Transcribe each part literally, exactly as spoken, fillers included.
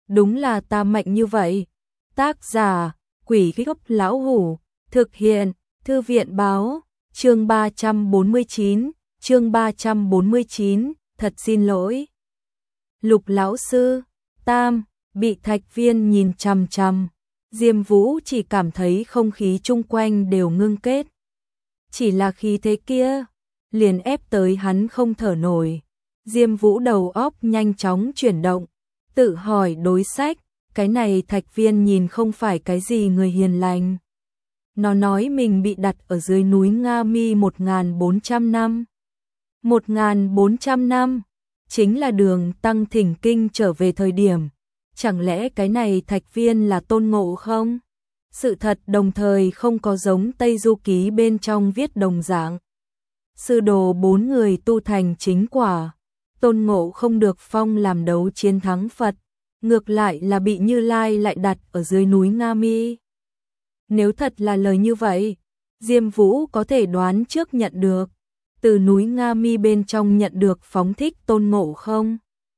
đúng là ta mạnh như vậy. Tác giả, Quỷ Gốc Lão Hủ, thực hiện, Thư viện báo, chương ba trăm bốn mươi chín, chương ba trăm bốn mươi chín, thật xin lỗi. Lục lão sư, Tam, bị Thạch Viên nhìn chằm chằm, Diêm Vũ chỉ cảm thấy không khí chung quanh đều ngưng kết. Chỉ là khí thế kia, liền ép tới hắn không thở nổi. Diêm Vũ đầu óc nhanh chóng chuyển động, tự hỏi đối sách, cái này Thạch Viên nhìn không phải cái gì người hiền lành. Nó nói mình bị đặt ở dưới núi Nga Mi một nghìn bốn trăm năm. một nghìn bốn trăm năm, chính là Đường Tăng thỉnh kinh trở về thời điểm. Chẳng lẽ cái này Thạch Viên là Tôn Ngộ không? Sự thật đồng thời không có giống Tây Du Ký bên trong viết đồng dạng. Sư đồ bốn người tu thành chính quả, Tôn Ngộ không được phong làm đấu chiến thắng Phật, ngược lại là bị Như Lai lại đặt ở dưới núi Nga Mi. Nếu thật là lời như vậy, Diêm Vũ có thể đoán trước nhận được, từ núi Nga Mi bên trong nhận được phóng thích Tôn Ngộ không,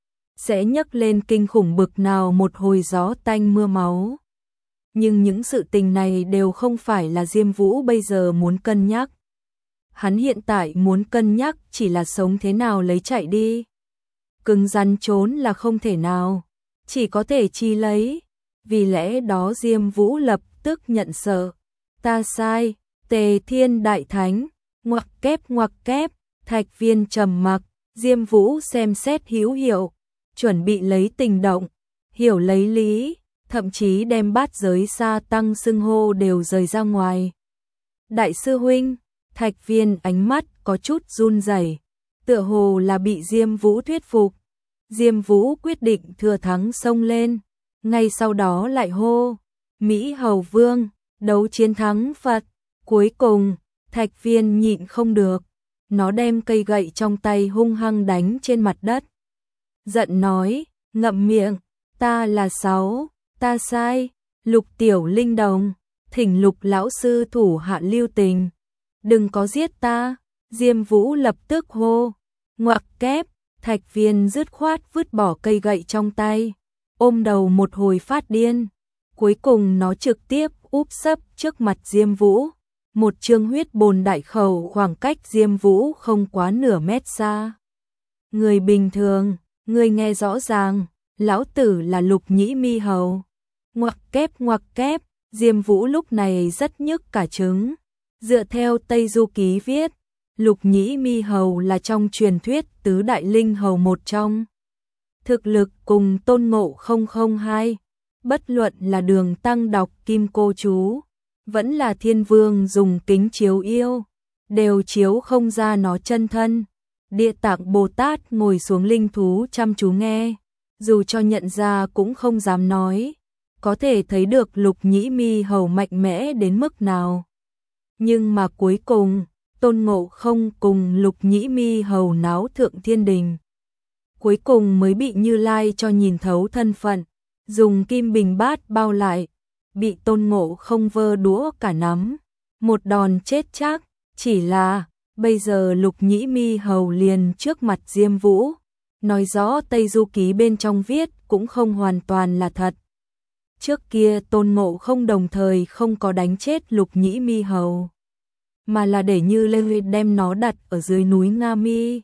sẽ nhấc lên kinh khủng bực nào một hồi gió tanh mưa máu. Nhưng những sự tình này đều không phải là Diêm Vũ bây giờ muốn cân nhắc. Hắn hiện tại muốn cân nhắc chỉ là sống thế nào lấy chạy đi. Cứng rắn trốn là không thể nào, chỉ có thể chi lấy. Vì lẽ đó Diêm Vũ lập tức nhận sợ. Ta sai, Tề Thiên Đại Thánh, ngoặc kép ngoặc kép, Thạch Viên trầm mặc, Diêm Vũ xem xét hữu hiệu, chuẩn bị lấy tình động, hiểu lấy lý, thậm chí đem bát giới sa tăng xưng hô đều rời ra ngoài. Đại sư huynh, Thạch Viên ánh mắt có chút run rẩy, tựa hồ là bị Diêm Vũ thuyết phục. Diêm Vũ quyết định thừa thắng xông lên, ngay sau đó lại hô, Mỹ Hầu Vương, đấu chiến thắng Phật. Cuối cùng, Thạch Viên nhịn không được, nó đem cây gậy trong tay hung hăng đánh trên mặt đất. Giận nói, ngậm miệng, ta là sáu, ta sai, Lục Tiểu Linh Đồng, thỉnh Lục lão sư thủ hạ lưu tình, đừng có giết ta. Diêm Vũ lập tức hô, ngoặc kép, Thạch Viên dứt khoát vứt bỏ cây gậy trong tay, ôm đầu một hồi phát điên. Cuối cùng nó trực tiếp úp sấp trước mặt Diêm Vũ, một chương huyết bồn đại khẩu khoảng cách Diêm Vũ không quá nửa mét xa. Người bình thường, người nghe rõ ràng, lão tử là Lục Nhĩ Mi Hầu. Ngoặc kép ngoặc kép, Diêm Vũ lúc này rất nhức cả trứng. Dựa theo Tây Du Ký viết, Lục Nhĩ Mi Hầu là trong truyền thuyết tứ đại linh hầu một trong. Thực lực cùng Tôn Ngộ không không hai, bất luận là Đường Tăng đọc Kim Cô Chú, vẫn là Thiên Vương dùng kính chiếu yêu, đều chiếu không ra nó chân thân. Địa Tạng Bồ Tát ngồi xuống linh thú chăm chú nghe, dù cho nhận ra cũng không dám nói, có thể thấy được Lục Nhĩ Mi Hầu mạnh mẽ đến mức nào. Nhưng mà cuối cùng, Tôn Ngộ không cùng Lục Nhĩ Mi Hầu náo thượng thiên đình. Cuối cùng mới bị Như Lai cho nhìn thấu thân phận, dùng kim bình bát bao lại, bị Tôn Ngộ không vơ đũa cả nắm, một đòn chết chắc. Chỉ là, bây giờ Lục Nhĩ Mi Hầu liền trước mặt Diêm Vũ, nói rõ Tây Du Ký bên trong viết cũng không hoàn toàn là thật. Trước kia Tôn Ngộ không đồng thời không có đánh chết Lục Nhĩ Mi Hầu, mà là để Như Lai đem nó đặt ở dưới núi Nga Mi.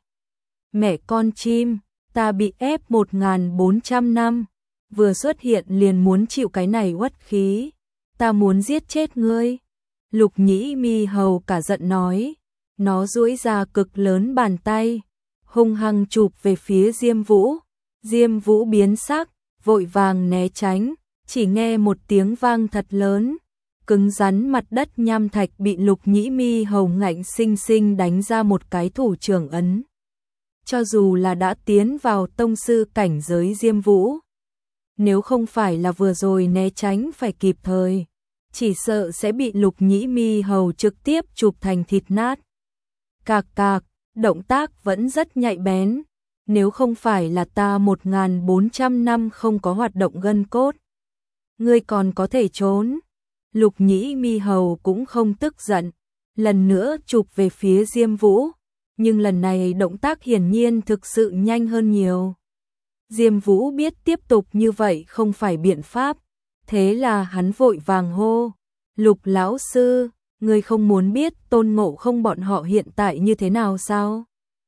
Mẹ con chim, ta bị ép một nghìn bốn trăm năm, vừa xuất hiện liền muốn chịu cái này uất khí, ta muốn giết chết ngươi. Lục Nhĩ Mi Hầu cả giận nói, nó duỗi ra cực lớn bàn tay, hung hăng chụp về phía Diêm Vũ. Diêm Vũ biến sắc, vội vàng né tránh, chỉ nghe một tiếng vang thật lớn, cứng rắn mặt đất nham thạch bị Lục Nhĩ Mi Hầu ngạnh sinh sinh đánh ra một cái thủ trưởng ấn. Cho dù là đã tiến vào tông sư cảnh giới Diêm Vũ, nếu không phải là vừa rồi né tránh phải kịp thời, chỉ sợ sẽ bị Lục Nhĩ Mi Hầu trực tiếp chụp thành thịt nát. Cạc cạc, động tác vẫn rất nhạy bén, nếu không phải là ta một nghìn bốn trăm năm không có hoạt động gân cốt, ngươi còn có thể trốn. Lục Nhĩ Mi Hầu cũng không tức giận, lần nữa chụp về phía Diêm Vũ, nhưng lần này động tác hiển nhiên thực sự nhanh hơn nhiều. Diêm Vũ biết tiếp tục như vậy không phải biện pháp, thế là hắn vội vàng hô, Lục lão sư, ngươi không muốn biết Tôn Ngộ Không bọn họ hiện tại như thế nào sao?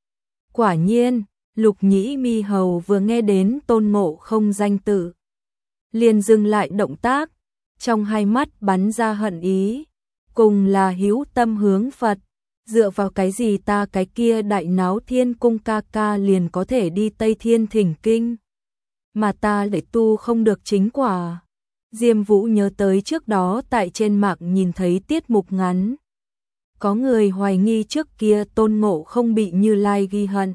Quả nhiên, Lục Nhĩ Mi Hầu vừa nghe đến Tôn Ngộ Không danh tự, liền dừng lại động tác, trong hai mắt bắn ra hận ý, cùng là hữu tâm hướng Phật, dựa vào cái gì ta cái kia đại náo thiên cung ca ca liền có thể đi Tây Thiên thỉnh kinh, mà ta lại tu không được chính quả. Diêm Vũ nhớ tới trước đó tại trên mạng nhìn thấy tiết mục ngắn, có người hoài nghi trước kia Tôn Ngộ Không bị Như Lai ghi hận.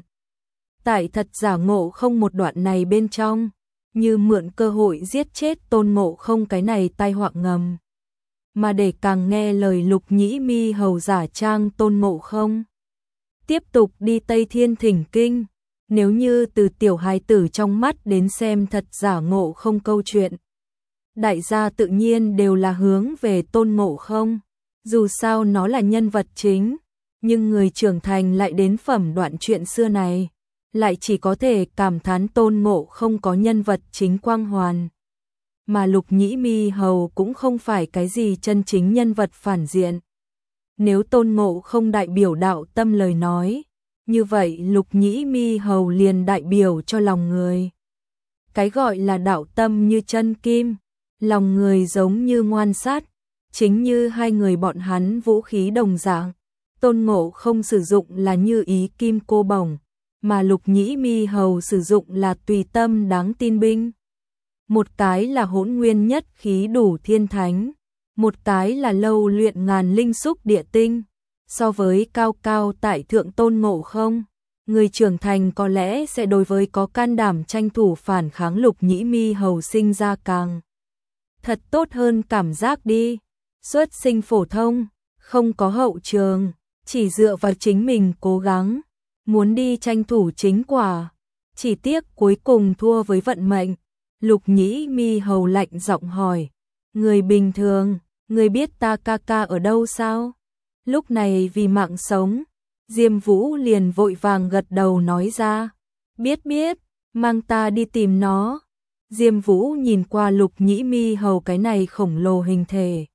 Tại thật giả Ngộ Không một đoạn này bên trong, như mượn cơ hội giết chết Tôn Ngộ Không cái này tai họa ngầm. Mà để càng nghe lời Lục Nhĩ Mi Hầu giả trang Tôn Ngộ Không, tiếp tục đi Tây Thiên thỉnh kinh, nếu như từ tiểu hài tử trong mắt đến xem thật giả Ngộ Không câu chuyện, đại gia tự nhiên đều là hướng về Tôn Ngộ Không, dù sao nó là nhân vật chính, nhưng người trưởng thành lại đến phẩm đoạn chuyện xưa này, lại chỉ có thể cảm thán Tôn Ngộ Không có nhân vật chính quang hoàn. Mà Lục Nhĩ Mi Hầu cũng không phải cái gì chân chính nhân vật phản diện. Nếu Tôn Ngộ Không đại biểu đạo tâm lời nói, như vậy Lục Nhĩ Mi Hầu liền đại biểu cho lòng người. Cái gọi là đạo tâm như chân kim, lòng người giống như ngoan sát, chính như hai người bọn hắn vũ khí đồng dạng. Tôn Ngộ Không sử dụng là như ý kim cô bổng, mà Lục Nhĩ Mi Hầu sử dụng là tùy tâm đáng tin binh. Một cái là hỗn nguyên nhất khí đủ thiên thánh, một cái là lâu luyện ngàn linh xúc địa tinh. So với cao cao tại thượng Tôn Ngộ Không, người trưởng thành có lẽ sẽ đối với có can đảm tranh thủ phản kháng Lục Nhĩ Mi Hầu sinh ra càng thật tốt hơn cảm giác đi. Xuất sinh phổ thông, không có hậu trường, chỉ dựa vào chính mình cố gắng, muốn đi tranh thủ chính quả, chỉ tiếc cuối cùng thua với vận mệnh. Lục Nhĩ Mi Hầu lạnh giọng hỏi, người bình thường, người biết ta ca ca ở đâu sao? Lúc này vì mạng sống, Diêm Vũ liền vội vàng gật đầu nói ra, biết biết, mang ta đi tìm nó. Diêm Vũ nhìn qua Lục Nhĩ Mi Hầu cái này khổng lồ hình thể,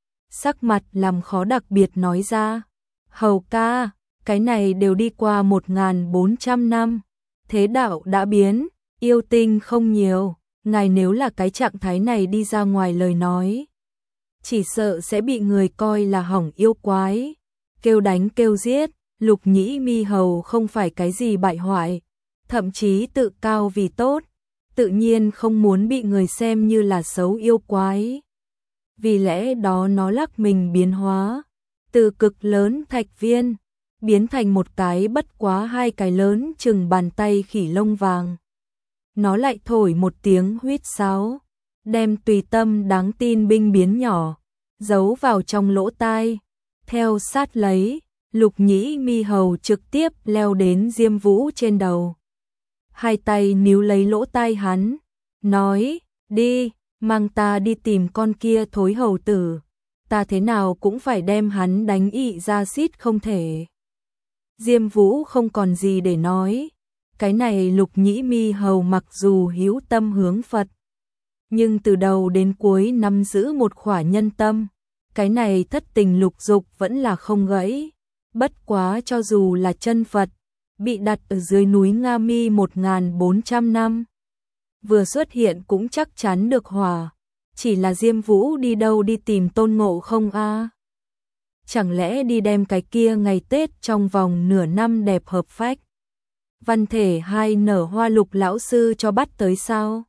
sắc mặt làm khó đặc biệt nói ra, Hầu ca, cái này đều đi qua một nghìn bốn trăm năm, thế đạo đã biến, yêu tinh không nhiều, ngài nếu là cái trạng thái này đi ra ngoài lời nói, chỉ sợ sẽ bị người coi là hỏng yêu quái, kêu đánh kêu giết. Lục Nhĩ Mi Hầu không phải cái gì bại hoại, thậm chí tự cao vì tốt, tự nhiên không muốn bị người xem như là xấu yêu quái. Vì lẽ đó nó lắc mình biến hóa, từ cực lớn thạch viên, biến thành một cái bất quá hai cái lớn chừng bàn tay khỉ lông vàng. Nó lại thổi một tiếng huýt sáo, đem tùy tâm đáng tin binh biến nhỏ, giấu vào trong lỗ tai. Theo sát lấy, Lục Nhĩ Mi Hầu trực tiếp leo đến Diêm Vũ trên đầu. Hai tay níu lấy lỗ tai hắn, nói, đi, mang ta đi tìm con kia thối hầu tử, ta thế nào cũng phải đem hắn đánh ị ra xít không thể. Diêm Vũ không còn gì để nói, cái này Lục Nhĩ Mi Hầu mặc dù hữu tâm hướng Phật, nhưng từ đầu đến cuối nắm giữ một khỏa nhân tâm, cái này thất tình lục dục vẫn là không gãy. Bất quá cho dù là chân Phật, bị đặt ở dưới núi Nga Mi một nghìn bốn trăm năm, vừa xuất hiện cũng chắc chắn được hòa. Chỉ là Diêm Vũ đi đâu đi tìm Tôn Ngộ Không a? À? Chẳng lẽ đi đem cái kia ngày Tết trong vòng nửa năm đẹp hợp phách, văn thể hai nở hoa Lục lão sư cho bắt tới sao?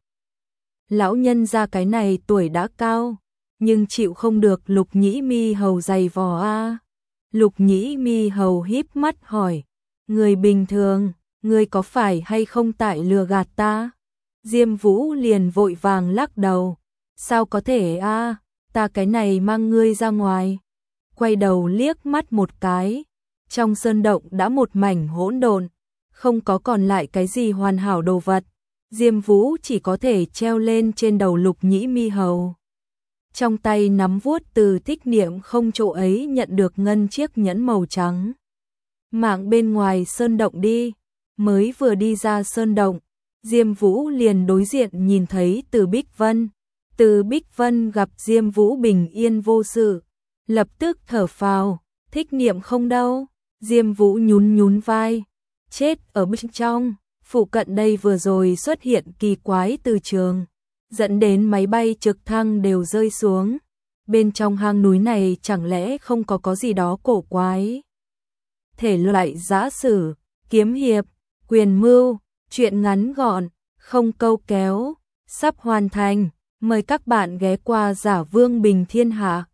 Lão nhân ra cái này tuổi đã cao, nhưng chịu không được Lục Nhĩ Mi Hầu giày vò a. À? Lục Nhĩ Mi Hầu híp mắt hỏi, người bình thường, người có phải hay không tại lừa gạt ta? Diêm Vũ liền vội vàng lắc đầu, sao có thể a, à? Ta cái này mang ngươi ra ngoài. Quay đầu liếc mắt một cái, trong sơn động đã một mảnh hỗn độn, không có còn lại cái gì hoàn hảo đồ vật. Diêm Vũ chỉ có thể treo lên trên đầu Lục Nhĩ Mi Hầu, trong tay nắm vuốt từ Thích Niệm không chỗ ấy nhận được ngân chiếc nhẫn màu trắng. Mạng bên ngoài sơn động đi, mới vừa đi ra sơn động, Diêm Vũ liền đối diện nhìn thấy Từ Bích Vân. Từ Bích Vân gặp Diêm Vũ bình yên vô sự, lập tức thở phào, thích niệm không đâu. Diêm Vũ nhún nhún vai, chết ở bên trong, phụ cận đây vừa rồi xuất hiện kỳ quái từ trường, dẫn đến máy bay trực thăng đều rơi xuống. Bên trong hang núi này chẳng lẽ không có có gì đó cổ quái. Thể loại giã sử, kiếm hiệp, quyền mưu, truyện ngắn gọn, không câu kéo, sắp hoàn thành. Mời các bạn ghé qua Giả Vương Bình Thiên Hạ.